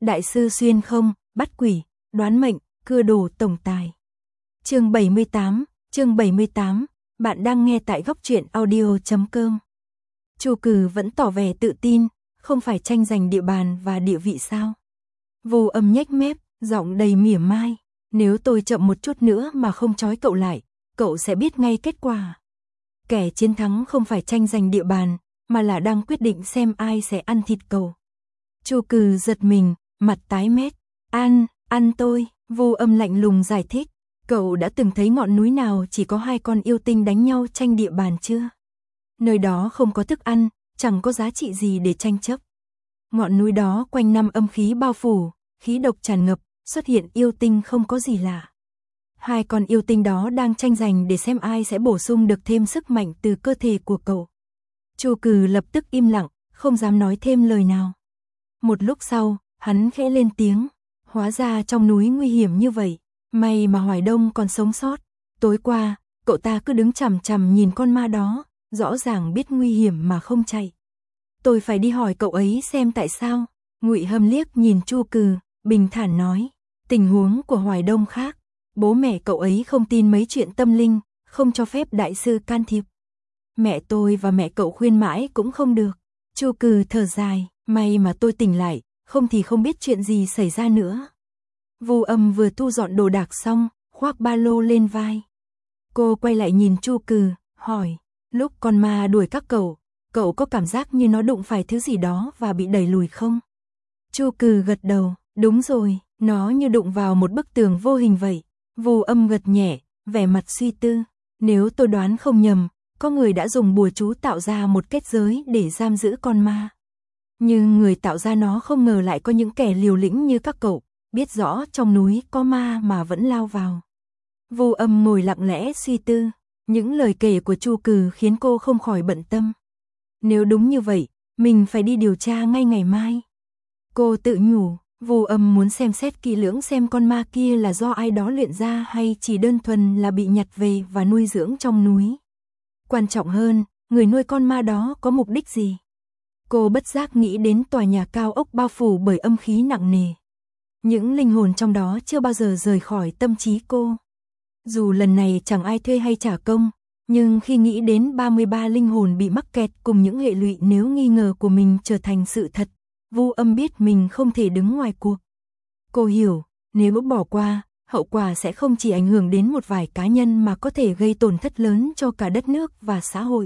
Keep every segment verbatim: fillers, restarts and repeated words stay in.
Đại sư xuyên không, bắt quỷ, đoán mệnh, cưa đồ tổng tài. Chương bảy mươi tám, chương bảy mươi tám, bạn đang nghe tại góc truyện audio chấm com. Chu Cừ vẫn tỏ vẻ tự tin, không phải tranh giành địa bàn và địa vị sao? Vô Âm nhếch mép, giọng đầy mỉa mai, nếu tôi chậm một chút nữa mà không trói cậu lại, cậu sẽ biết ngay kết quả. Kẻ chiến thắng không phải tranh giành địa bàn, mà là đang quyết định xem ai sẽ ăn thịt cậu. Chu Cừ giật mình, mặt tái mét, ăn, ăn tôi, Vô Âm lạnh lùng giải thích, cậu đã từng thấy ngọn núi nào chỉ có hai con yêu tinh đánh nhau tranh địa bàn chưa? Nơi đó không có thức ăn, chẳng có giá trị gì để tranh chấp. Ngọn núi đó quanh năm âm khí bao phủ, khí độc tràn ngập, xuất hiện yêu tinh không có gì lạ. Hai con yêu tinh đó đang tranh giành để xem ai sẽ bổ sung được thêm sức mạnh từ cơ thể của cậu. Chu Cừ lập tức im lặng, không dám nói thêm lời nào. Một lúc sau, hắn khẽ lên tiếng, hóa ra trong núi nguy hiểm như vậy, may mà Hoài Đông còn sống sót. Tối qua, cậu ta cứ đứng chằm chằm nhìn con ma đó, rõ ràng biết nguy hiểm mà không chạy. Tôi phải đi hỏi cậu ấy xem tại sao. Ngụy Hâm liếc nhìn Chu Cừ, bình thản nói, tình huống của Hoài Đông khác, bố mẹ cậu ấy không tin mấy chuyện tâm linh, không cho phép đại sư can thiệp. Mẹ tôi và mẹ cậu khuyên mãi cũng không được. Chu Cừ thở dài, may mà tôi tỉnh lại, không thì không biết chuyện gì xảy ra nữa. Vô Âm vừa thu dọn đồ đạc xong, khoác ba lô lên vai. Cô quay lại nhìn Chu Cừ, hỏi, lúc con ma đuổi các cậu, cậu có cảm giác như nó đụng phải thứ gì đó và bị đẩy lùi không? Chu Cừ gật đầu, đúng rồi, nó như đụng vào một bức tường vô hình vậy. Vô Âm gật nhẹ, vẻ mặt suy tư, nếu tôi đoán không nhầm, có người đã dùng bùa chú tạo ra một kết giới để giam giữ con ma. Nhưng người tạo ra nó không ngờ lại có những kẻ liều lĩnh như các cậu, biết rõ trong núi có ma mà vẫn lao vào. Vô Âm ngồi lặng lẽ suy tư, những lời kể của Chu Cừ khiến cô không khỏi bận tâm. Nếu đúng như vậy, mình phải đi điều tra ngay ngày mai. Cô tự nhủ, Vô Âm muốn xem xét kỹ lưỡng xem con ma kia là do ai đó luyện ra hay chỉ đơn thuần là bị nhặt về và nuôi dưỡng trong núi. Quan trọng hơn, người nuôi con ma đó có mục đích gì? Cô bất giác nghĩ đến tòa nhà cao ốc bao phủ bởi âm khí nặng nề. Những linh hồn trong đó chưa bao giờ rời khỏi tâm trí cô. Dù lần này chẳng ai thuê hay trả công, nhưng khi nghĩ đến ba mươi ba linh hồn bị mắc kẹt cùng những hệ lụy nếu nghi ngờ của mình trở thành sự thật, Vô Âm biết mình không thể đứng ngoài cuộc. Cô hiểu, nếu bỏ qua, hậu quả sẽ không chỉ ảnh hưởng đến một vài cá nhân mà có thể gây tổn thất lớn cho cả đất nước và xã hội.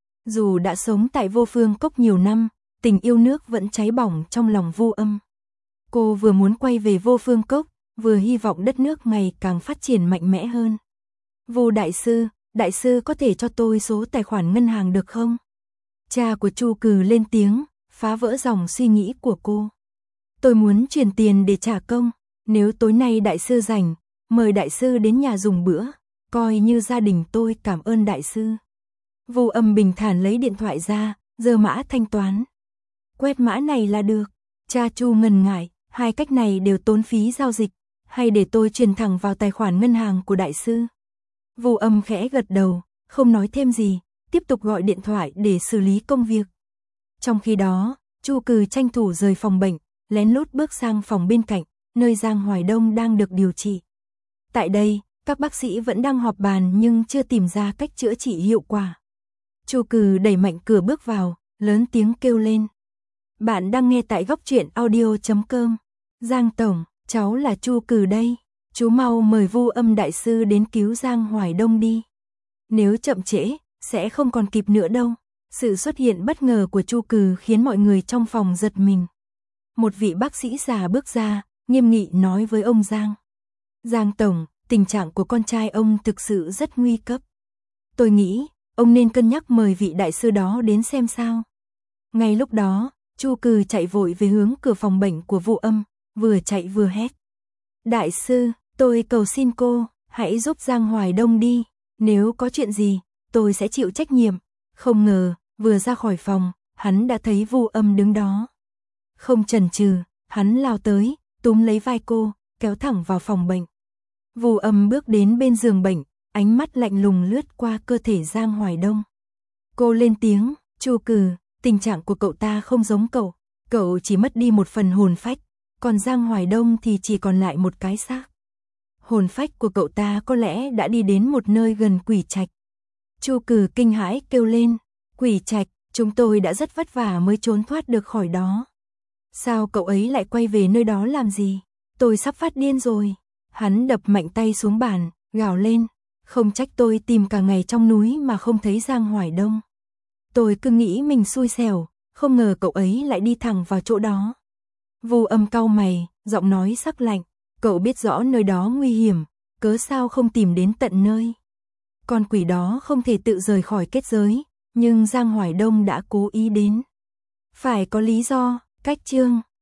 Dù đã sống tại Vô Phương Cốc nhiều năm, tình yêu nước vẫn cháy bỏng trong lòng Vô Âm. Cô vừa muốn quay về Vô Phương Cốc, vừa hy vọng đất nước ngày càng phát triển mạnh mẽ hơn. Vô đại sư, đại sư có thể cho tôi số tài khoản ngân hàng được không? Cha của Chu Cừ lên tiếng, phá vỡ dòng suy nghĩ của cô. Tôi muốn chuyển tiền để trả công, nếu tối nay đại sư rảnh, mời đại sư đến nhà dùng bữa, coi như gia đình tôi cảm ơn đại sư. Vô Âm bình thản lấy điện thoại ra, giơ mã thanh toán. Quét mã này là được. Cha Chu ngần ngại, hai cách này đều tốn phí giao dịch, hay để tôi truyền thẳng vào tài khoản ngân hàng của đại sư? Vô Âm khẽ gật đầu, không nói thêm gì, tiếp tục gọi điện thoại để xử lý công việc. Trong khi đó, Chu Cừ tranh thủ rời phòng bệnh, lén lút bước sang phòng bên cạnh, nơi Giang Hoài Đông đang được điều trị. Tại đây, các bác sĩ vẫn đang họp bàn nhưng chưa tìm ra cách chữa trị hiệu quả. Chu Cừ đẩy mạnh cửa bước vào, lớn tiếng kêu lên. Bạn đang nghe tại góc truyện audio chấm com. Giang Tổng, cháu là Chu Cừ đây. Chú mau mời Vô Âm đại sư đến cứu Giang Hoài Đông đi. Nếu chậm trễ, sẽ không còn kịp nữa đâu. Sự xuất hiện bất ngờ của Chu Cừ khiến mọi người trong phòng giật mình. Một vị bác sĩ già bước ra, nghiêm nghị nói với ông Giang. Giang Tổng, tình trạng của con trai ông thực sự rất nguy cấp. Tôi nghĩ, ông nên cân nhắc mời vị đại sư đó đến xem sao. Ngay lúc đó, Chu Cừ chạy vội về hướng cửa phòng bệnh của Vô Âm, vừa chạy vừa hét. Đại sư, tôi cầu xin cô, hãy giúp Giang Hoài Đông đi, nếu có chuyện gì, tôi sẽ chịu trách nhiệm. Không ngờ, vừa ra khỏi phòng, hắn đã thấy Vô Âm đứng đó. Không chần chừ, hắn lao tới, túm lấy vai cô, kéo thẳng vào phòng bệnh. Vô Âm bước đến bên giường bệnh, ánh mắt lạnh lùng lướt qua cơ thể Giang Hoài Đông. Cô lên tiếng, Chu Cừ, tình trạng của cậu ta không giống cậu, cậu chỉ mất đi một phần hồn phách, còn Giang Hoài Đông thì chỉ còn lại một cái xác. Hồn phách của cậu ta có lẽ đã đi đến một nơi gần Quỷ Trạch. Chu Cử kinh hãi kêu lên, Quỷ Trạch, chúng tôi đã rất vất vả mới trốn thoát được khỏi đó. Sao cậu ấy lại quay về nơi đó làm gì? Tôi sắp phát điên rồi. Hắn đập mạnh tay xuống bàn, gào lên, không trách tôi tìm cả ngày trong núi mà không thấy Giang Hoài Đông. Tôi cứ nghĩ mình xui xẻo, không ngờ cậu ấy lại đi thẳng vào chỗ đó. Vô Âm cau mày, giọng nói sắc lạnh, cậu biết rõ nơi đó nguy hiểm, cớ sao không tìm đến tận nơi. Con quỷ đó không thể tự rời khỏi kết giới, nhưng Giang Hoài Đông đã cố ý đến. Phải có lý do, cách chương.